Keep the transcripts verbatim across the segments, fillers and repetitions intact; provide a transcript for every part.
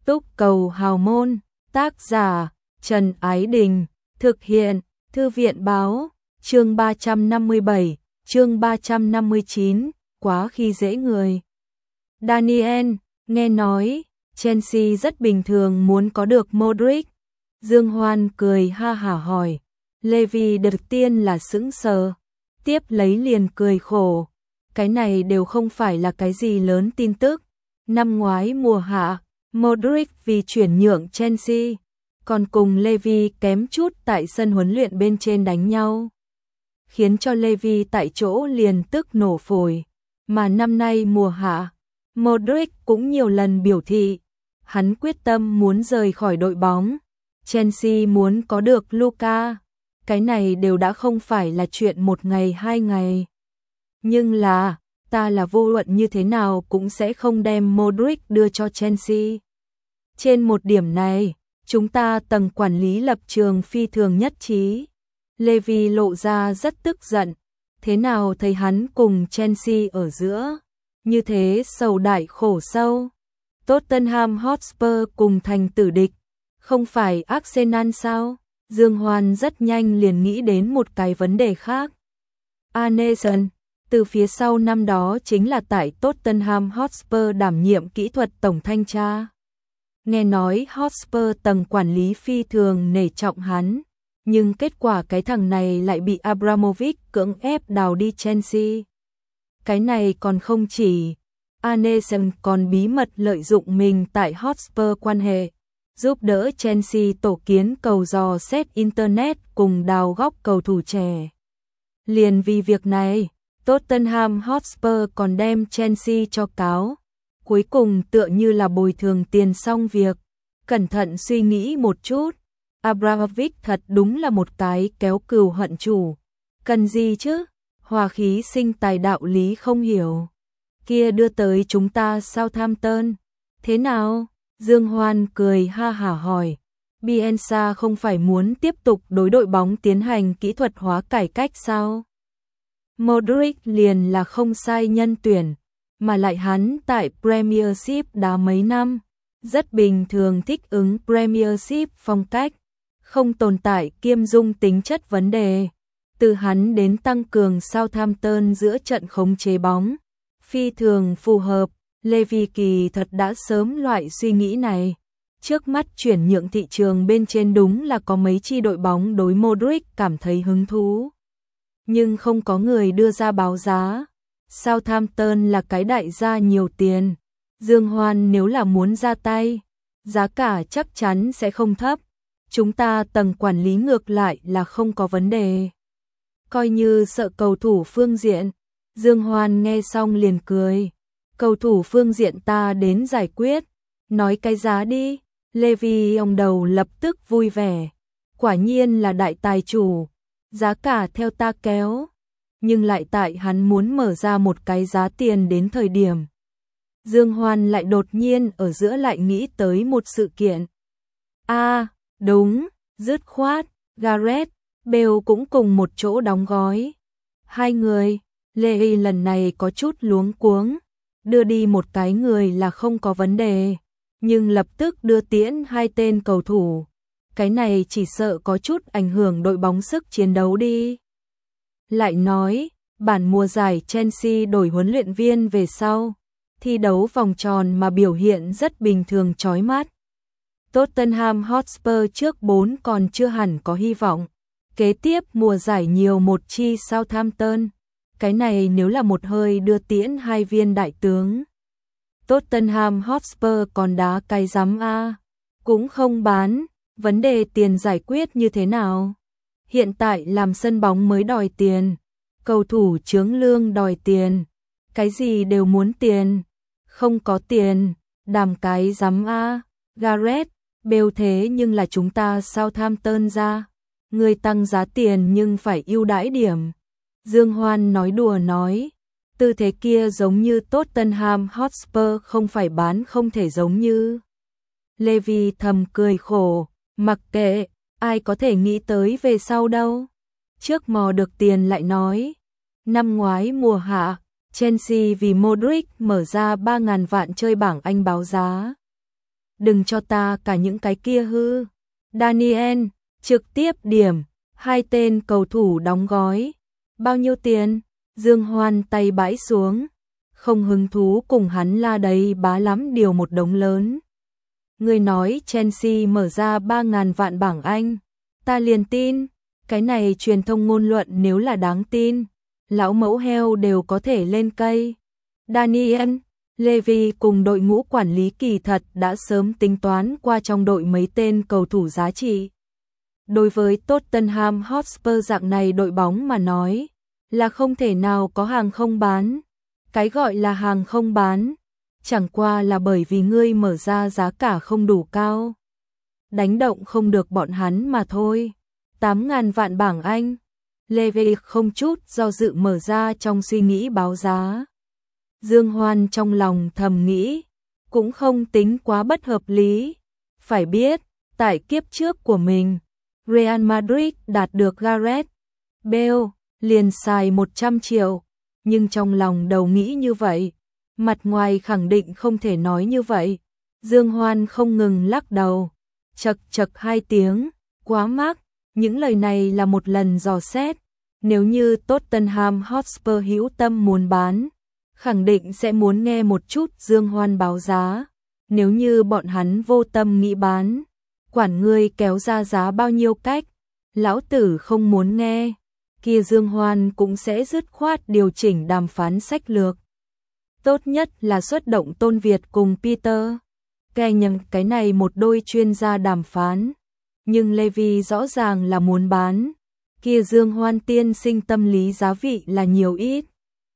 Túc cầu hào môn, tác giả Trần Ái Đình, thực hiện Thư viện báo, chương ba trăm năm mươi bảy, chương ba trăm năm mươi chín, quá khi dễ người. Daniel, nghe nói, Chelsea rất bình thường muốn có được Modric. Dương Hoan cười ha hả hỏi. Levi đầu tiên là sững sờ, tiếp lấy liền cười khổ. Cái này đều không phải là cái gì lớn tin tức. Năm ngoái mùa hạ, Modric vì chuyển nhượng Chelsea, còn cùng Levi kém chút tại sân huấn luyện bên trên đánh nhau, khiến cho Levi tại chỗ liền tức nổ phổi. Mà năm nay mùa hạ, Modric cũng nhiều lần biểu thị, hắn quyết tâm muốn rời khỏi đội bóng. Chelsea muốn có được Luka, cái này đều đã không phải là chuyện một ngày hai ngày. Nhưng là, ta là vô luận như thế nào cũng sẽ không đem Modric đưa cho Chelsea. Trên một điểm này, chúng ta tầng quản lý lập trường phi thường nhất trí. Levi lộ ra rất tức giận. Thế nào thấy hắn cùng Chelsea ở giữa, như thế sầu đại khổ sâu. Tottenham Hotspur cùng thành tử địch, không phải Arsenal sao? Dương Hoan rất nhanh liền nghĩ đến một cái vấn đề khác. Arneson, từ phía sau năm đó chính là tại Tottenham Hotspur đảm nhiệm kỹ thuật tổng thanh tra. Nghe nói Hotspur tầng quản lý phi thường nể trọng hắn, nhưng kết quả cái thằng này lại bị Abramovich cưỡng ép đào đi Chelsea. Cái này còn không chỉ, Arneson còn bí mật lợi dụng mình tại Hotspur quan hệ, giúp đỡ Chelsea tổ kiến cầu dò xét Internet cùng đào góc cầu thủ trẻ. Liền vì việc này, Tottenham Hotspur còn đem Chelsea cho cáo. Cuối cùng tựa như là bồi thường tiền xong việc. Cẩn thận suy nghĩ một chút, Abramovich thật đúng là một cái kéo cừu hận chủ. Cần gì chứ? Hòa khí sinh tài đạo lý không hiểu. Kia đưa tới chúng ta Southampton. Thế nào? Dương Hoan cười ha hả hỏi. Bielsa không phải muốn tiếp tục đối đội bóng tiến hành kỹ thuật hóa cải cách sao? Modric liền là không sai nhân tuyển, mà lại hắn tại Premiership đá mấy năm, rất bình thường thích ứng Premiership phong cách, không tồn tại kiêm dung tính chất vấn đề. Từ hắn đến tăng cường Southampton giữa trận khống chế bóng, phi thường phù hợp. Levi kỳ thật đã sớm loại suy nghĩ này. Trước mắt chuyển nhượng thị trường bên trên đúng là có mấy chi đội bóng đối Modric cảm thấy hứng thú, nhưng không có người đưa ra báo giá. Southampton là cái đại gia nhiều tiền, Dương Hoan nếu là muốn ra tay, giá cả chắc chắn sẽ không thấp. Chúng ta tầng quản lý ngược lại là không có vấn đề. Coi như sợ cầu thủ phương diện. Dương Hoan nghe xong liền cười. Cầu thủ phương diện ta đến giải quyết. Nói cái giá đi. Levi ông đầu lập tức vui vẻ. Quả nhiên là đại tài chủ. Giá cả theo ta kéo. Nhưng lại tại hắn muốn mở ra một cái giá tiền đến thời điểm. Dương Hoan lại đột nhiên ở giữa lại nghĩ tới một sự kiện. A, à, đúng, dứt khoát, Gareth Bale cũng cùng một chỗ đóng gói. Hai người, Levi lần này có chút luống cuống. Đưa đi một cái người là không có vấn đề, nhưng lập tức đưa tiễn hai tên cầu thủ. Cái này chỉ sợ có chút ảnh hưởng đội bóng sức chiến đấu đi. Lại nói, bản mùa giải Chelsea đổi huấn luyện viên về sau, thi đấu vòng tròn mà biểu hiện rất bình thường chói mắt. Tottenham Hotspur trước bốn còn chưa hẳn có hy vọng. Kế tiếp mùa giải nhiều một chi Southampton. Cái này nếu là một hơi đưa tiễn hai viên đại tướng. Tottenham Hotspur còn đá cái rắm a, cũng không bán. Vấn đề tiền giải quyết như thế nào? Hiện tại làm sân bóng mới đòi tiền, cầu thủ chướng lương đòi tiền, cái gì đều muốn tiền. Không có tiền, đàm cái rắm a. Gareth Bale thế nhưng là chúng ta Southampton ra, người tăng giá tiền nhưng phải ưu đãi điểm. Dương Hoan nói đùa nói, tư thế kia giống như Tottenham Hotspur không phải bán không thể giống như. Levi thầm cười khổ, mặc kệ, ai có thể nghĩ tới về sau đâu. Trước mò được tiền lại nói. Năm ngoái mùa hạ, Chelsea vì Modric mở ra ba ngàn vạn chơi bảng Anh báo giá. đừng cho ta cả những cái kia hư. Daniel, trực tiếp điểm, hai tên cầu thủ đóng gói. Bao nhiêu tiền? Dương Hoan tay bãi xuống, không hứng thú cùng hắn la đầy bá lắm điều một đống lớn. Người nói Chelsea mở ra ba ngàn vạn bảng Anh, ta liền tin, cái này truyền thông ngôn luận nếu là đáng tin, lão mẫu heo đều có thể lên cây. Daniel, Levy cùng đội ngũ quản lý kỳ thật đã sớm tính toán qua trong đội mấy tên cầu thủ giá trị. Đối với Tottenham Hotspur dạng này đội bóng mà nói, là không thể nào có hàng không bán. Cái gọi là hàng không bán, chẳng qua là bởi vì ngươi mở ra giá cả không đủ cao. Đánh động không được bọn hắn mà thôi. tám ngàn vạn bảng Anh. Levy không chút do dự mở ra trong suy nghĩ báo giá. Dương Hoan trong lòng thầm nghĩ, cũng không tính quá bất hợp lý. Phải biết, tại kiếp trước của mình, Real Madrid đạt được Gareth Bale, liền xài một trăm triệu, nhưng trong lòng đầu nghĩ như vậy, mặt ngoài khẳng định không thể nói như vậy. Dương Hoan không ngừng lắc đầu, chật chật hai tiếng, quá mắc, những lời này là một lần dò xét, nếu như Tottenham Hotspur hữu tâm muốn bán, khẳng định sẽ muốn nghe một chút Dương Hoan báo giá, nếu như bọn hắn vô tâm nghĩ bán, quản ngươi kéo ra giá bao nhiêu cách, lão tử không muốn nghe, kia Dương Hoan cũng sẽ dứt khoát điều chỉnh đàm phán sách lược. Tốt nhất là xuất động Tôn Việt cùng Peter Kenyon, cái này một đôi chuyên gia đàm phán, nhưng Levy rõ ràng là muốn bán, kia Dương Hoan tiên sinh tâm lý giá vị là nhiều ít.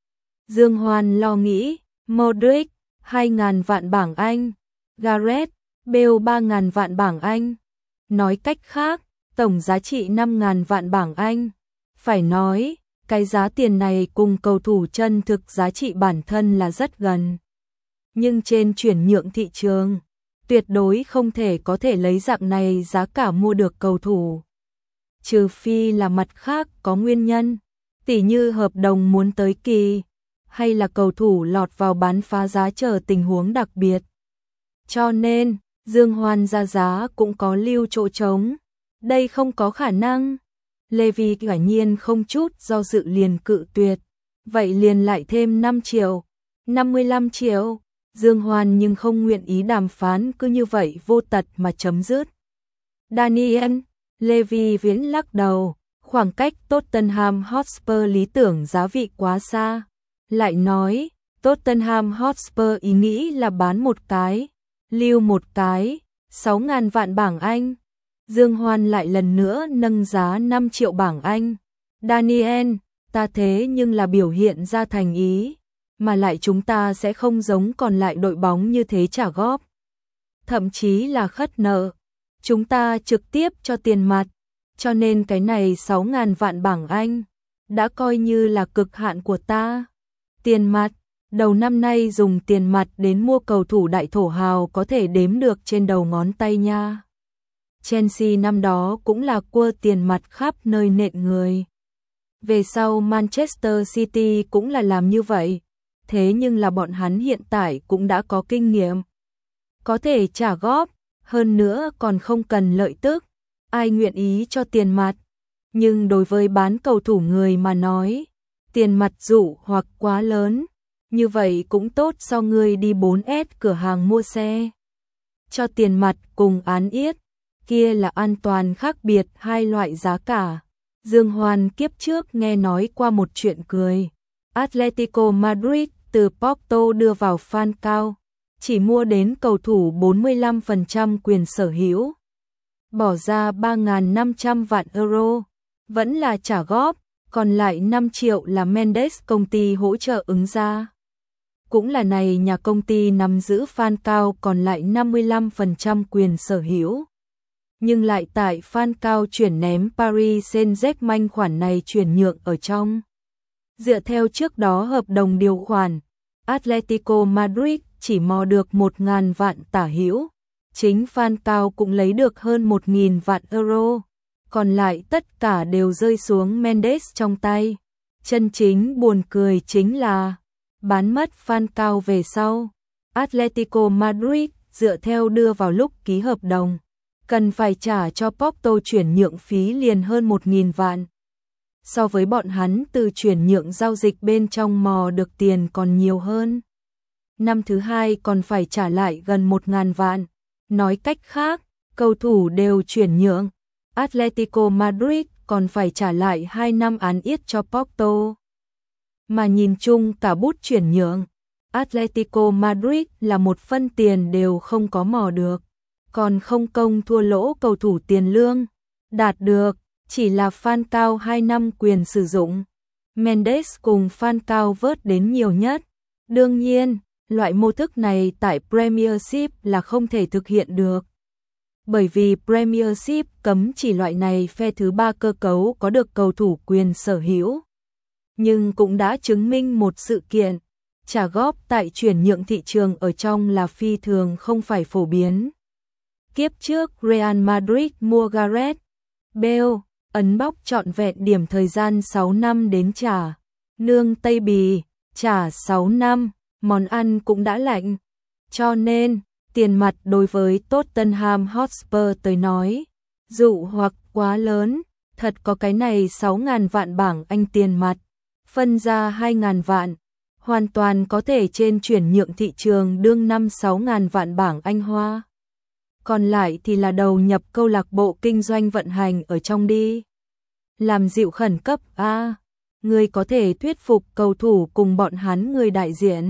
Dương Hoan lo nghĩ, Modric hai ngàn vạn bảng Anh, Gareth Bale ba ngàn vạn bảng Anh. Nói cách khác, tổng giá trị năm ngàn vạn bảng Anh. Phải nói, cái giá tiền này cùng cầu thủ chân thực giá trị bản thân là rất gần. Nhưng trên chuyển nhượng thị trường, tuyệt đối không thể có thể lấy dạng này giá cả mua được cầu thủ. Trừ phi là mặt khác có nguyên nhân, tỉ như hợp đồng muốn tới kỳ, hay là cầu thủ lọt vào bán phá giá chờ tình huống đặc biệt. Cho nên, Dương Hoan ra giá cũng có lưu chỗ trống. Đây không có khả năng. Levy quả nhiên không chút do dự liền cự tuyệt. Vậy liền lại thêm năm triệu, năm mươi lăm triệu. Dương Hoan nhưng không nguyện ý đàm phán cứ như vậy vô tật mà chấm dứt. Daniel, Levy viễn lắc đầu, khoảng cách Tottenham Hotspur lý tưởng giá vị quá xa. Lại nói, Tottenham Hotspur ý nghĩ là bán một cái, lưu một cái, sáu ngàn vạn bảng Anh. Dương Hoan lại lần nữa nâng giá năm triệu bảng Anh. Daniel, ta thế nhưng là biểu hiện ra thành ý, mà lại chúng ta sẽ không giống còn lại đội bóng như thế trả góp. Thậm chí là khất nợ. Chúng ta trực tiếp cho tiền mặt, cho nên cái này sáu ngàn vạn bảng Anh đã coi như là cực hạn của ta. Tiền mặt, đầu năm nay dùng tiền mặt đến mua cầu thủ đại thổ hào có thể đếm được trên đầu ngón tay nha. Chelsea năm đó cũng là cua tiền mặt khắp nơi nện người. Về sau Manchester City cũng là làm như vậy, thế nhưng là bọn hắn hiện tại cũng đã có kinh nghiệm. Có thể trả góp, hơn nữa còn không cần lợi tức, ai nguyện ý cho tiền mặt. Nhưng đối với bán cầu thủ người mà nói, tiền mặt dụ hoặc quá lớn, như vậy cũng tốt so ngươi đi bốn S cửa hàng mua xe. Cho tiền mặt cùng án yết, kia là an toàn khác biệt hai loại giá cả. Dương Hoan kiếp trước nghe nói qua một chuyện cười. Atletico Madrid từ Porto đưa vào Falcao, chỉ mua đến cầu thủ bốn mươi lăm phần trăm quyền sở hữu. Bỏ ra ba nghìn năm trăm vạn euro, vẫn là trả góp, còn lại năm triệu là Mendes công ty hỗ trợ ứng ra. Cũng là này nhà công ty nắm giữ Falcao còn lại năm mươi lăm phần trăm quyền sở hữu. Nhưng lại tại Falcao chuyển ném Paris Saint-Germain khoản này chuyển nhượng ở trong. Dựa theo trước đó hợp đồng điều khoản, Atletico Madrid chỉ mò được một nghìn vạn tả hữu, chính Falcao cũng lấy được hơn một nghìn vạn euro, còn lại tất cả đều rơi xuống Mendes trong tay. Chân chính buồn cười chính là bán mất Falcao về sau, Atletico Madrid dựa theo đưa vào lúc ký hợp đồng, cần phải trả cho Porto chuyển nhượng phí liền hơn một nghìn vạn. So với bọn hắn từ chuyển nhượng giao dịch bên trong mò được tiền còn nhiều hơn. Năm thứ hai còn phải trả lại gần một nghìn vạn. Nói cách khác, cầu thủ đều chuyển nhượng. Atletico Madrid còn phải trả lại hai năm án yết cho Porto. Mà nhìn chung cả bút chuyển nhượng, Atletico Madrid là một phân tiền đều không có mò được, còn không công thua lỗ cầu thủ tiền lương, đạt được chỉ là Falcao hai năm quyền sử dụng. Mendes cùng Falcao vớt đến nhiều nhất. Đương nhiên, loại mô thức này tại Premiership là không thể thực hiện được. Bởi vì Premiership cấm chỉ loại này phe thứ ba cơ cấu có được cầu thủ quyền sở hữu. Nhưng cũng đã chứng minh một sự kiện, trả góp tại chuyển nhượng thị trường ở trong là phi thường không phải phổ biến. Kiếp trước Real Madrid mua Gareth Bale, ấn bóc trọn vẹn điểm thời gian sáu năm đến trả. Nương Tây Bì, trả sáu năm, món ăn cũng đã lạnh. Cho nên, tiền mặt đối với Tottenham Hotspur tới nói, dụ hoặc quá lớn, thật có cái này sáu nghìn vạn bảng Anh tiền mặt, phân ra hai nghìn vạn, hoàn toàn có thể trên chuyển nhượng thị trường đương năm sáu nghìn vạn bảng Anh hoa. Còn lại thì là đầu nhập câu lạc bộ kinh doanh vận hành ở trong đi. Làm dịu khẩn cấp a, à, người có thể thuyết phục cầu thủ cùng bọn hắn người đại diện.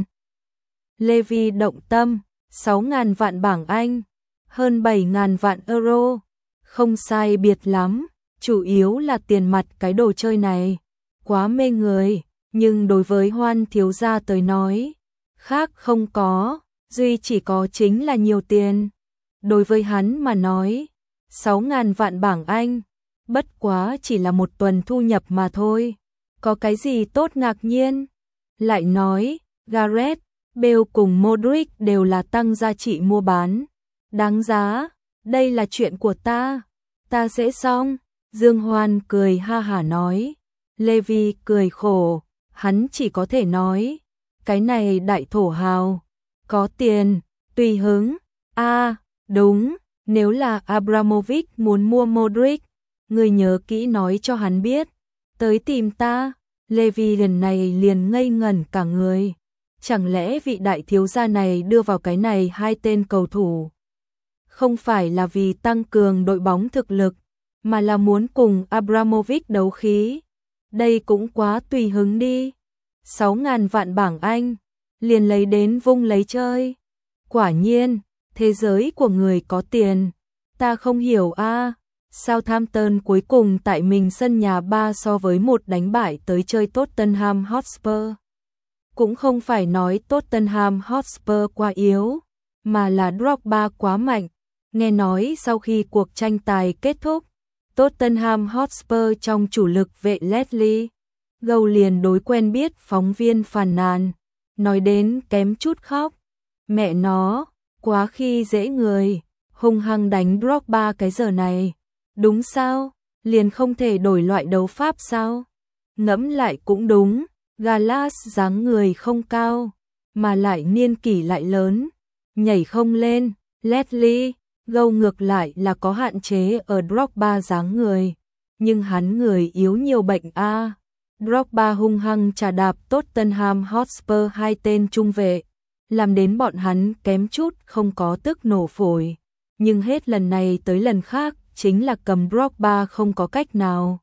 Levy động tâm, sáu nghìn vạn bảng Anh, hơn bảy nghìn vạn euro, không sai biệt lắm, chủ yếu là tiền mặt cái đồ chơi này, quá mê người, nhưng đối với Hoan thiếu gia tới nói, khác không có, duy chỉ có chính là nhiều tiền. Đối với hắn mà nói, sáu nghìn vạn bảng Anh, bất quá chỉ là một tuần thu nhập mà thôi, có cái gì tốt ngạc nhiên. Lại nói, Gareth Bale cùng Modric đều là tăng giá trị mua bán, đáng giá, đây là chuyện của ta, ta sẽ xong. Dương Hoan cười ha hả nói, Levy cười khổ, hắn chỉ có thể nói, cái này đại thổ hào, có tiền, tùy hứng, a à, đúng, nếu là Abramovich muốn mua Modric, người nhớ kỹ nói cho hắn biết, tới tìm ta. Levy lần này liền ngây ngẩn cả người. Chẳng lẽ vị đại thiếu gia này đưa vào cái này hai tên cầu thủ không phải là vì tăng cường đội bóng thực lực, mà là muốn cùng Abramovich đấu khí. Đây cũng quá tùy hứng đi. sáu nghìn vạn bảng Anh, liền lấy đến vung lấy chơi. Quả nhiên, thế giới của người có tiền, ta không hiểu a. À, Southampton cuối cùng tại mình sân nhà ba so với một đánh bại tới chơi Tottenham Hotspur. Cũng không phải nói Tottenham Hotspur quá yếu, mà là Drogba quá mạnh. Nghe nói sau khi cuộc tranh tài kết thúc, Tottenham Hotspur trong chủ lực vệ Leslie Gâu liền đối quen biết phóng viên phàn nàn, nói đến kém chút khóc. Mẹ nó, quá khi dễ người, hung hăng đánh Drogba cái giờ này. Đúng sao? Liền không thể đổi loại đấu pháp sao? Ngẫm lại cũng đúng, Gallas dáng người không cao, mà lại niên kỷ lại lớn, nhảy không lên. Leslie Gâu ngược lại là có hạn chế ở Drogba dáng người, nhưng hắn người yếu nhiều bệnh a. À. Drogba hung hăng trà đạp Tottenham Hotspur hai tên trung vệ, làm đến bọn hắn kém chút không có tức nổ phổi, nhưng hết lần này tới lần khác chính là cầm Drogba không có cách nào.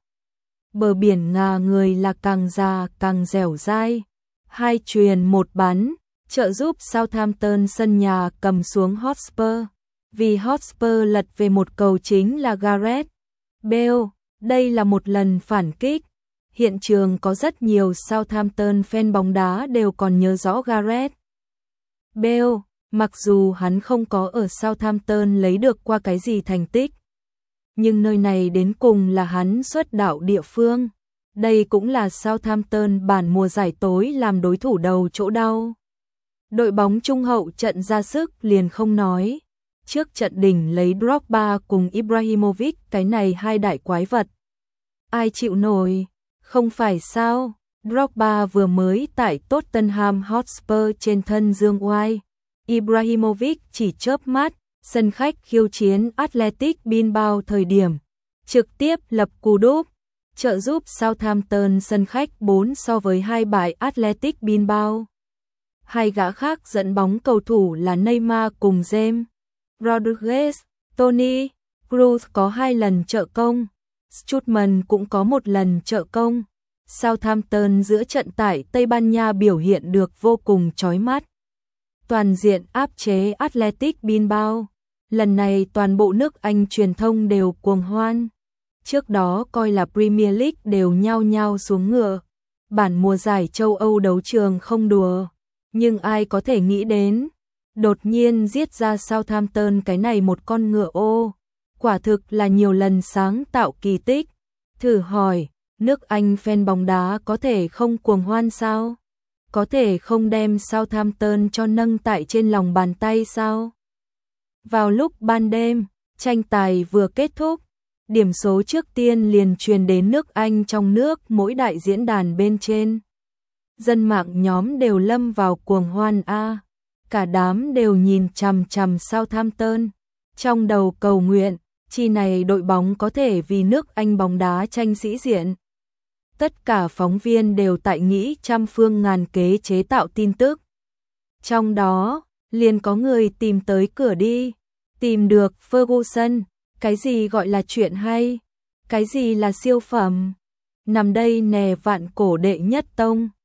Bờ biển ngà người là càng già càng dẻo dai. Hai truyền một bắn, trợ giúp Southampton sân nhà cầm xuống Hotspur. Vì Hotspur lật về một cầu chính là Gareth Bale. Đây là một lần phản kích. Hiện trường có rất nhiều Southampton fan bóng đá đều còn nhớ rõ Gareth Bale, mặc dù hắn không có ở Southampton lấy được qua cái gì thành tích, nhưng nơi này đến cùng là hắn xuất đạo địa phương. Đây cũng là Southampton bản mùa giải tối làm đối thủ đầu chỗ đau. Đội bóng trung hậu trận ra sức liền không nói. Trước trận đỉnh lấy Drogba cùng Ibrahimovic cái này hai đại quái vật. Ai chịu nổi, không phải sao? Drogba vừa mới tại Tottenham Hotspur trên thân dương oai, Ibrahimovic chỉ chớp mắt, sân khách khiêu chiến Athletic Bilbao thời điểm trực tiếp lập cú đúp, trợ giúp Southampton sân khách bốn so với hai bại Athletic Bilbao. Hai gã khác dẫn bóng cầu thủ là Neymar cùng James Rodriguez, Toni Kroos có hai lần trợ công, Strootman cũng có một lần trợ công. Southampton giữa trận tại Tây Ban Nha biểu hiện được vô cùng chói mắt. Toàn diện áp chế Athletic Bilbao. Lần này toàn bộ nước Anh truyền thông đều cuồng hoan. Trước đó coi là Premier League đều nhao nhao xuống ngựa. Bản mùa giải châu Âu đấu trường không đùa. Nhưng ai có thể nghĩ đến, đột nhiên giết ra Southampton cái này một con ngựa ô. Quả thực là nhiều lần sáng tạo kỳ tích. Thử hỏi, nước Anh fan bóng đá có thể không cuồng hoan sao? Có thể không đem Southampton cho nâng tại trên lòng bàn tay sao? Vào lúc ban đêm, tranh tài vừa kết thúc, điểm số trước tiên liền truyền đến nước Anh trong nước mỗi đại diễn đàn bên trên. Dân mạng nhóm đều lâm vào cuồng hoan a, cả đám đều nhìn chằm chằm Southampton, trong đầu cầu nguyện, chi này đội bóng có thể vì nước Anh bóng đá tranh sĩ diện. Tất cả phóng viên đều tại nghĩ trăm phương ngàn kế chế tạo tin tức. Trong đó, liền có người tìm tới cửa đi, tìm được Ferguson, cái gì gọi là chuyện hay, cái gì là siêu phẩm. Nằm đây nè vạn cổ đệ nhất tông.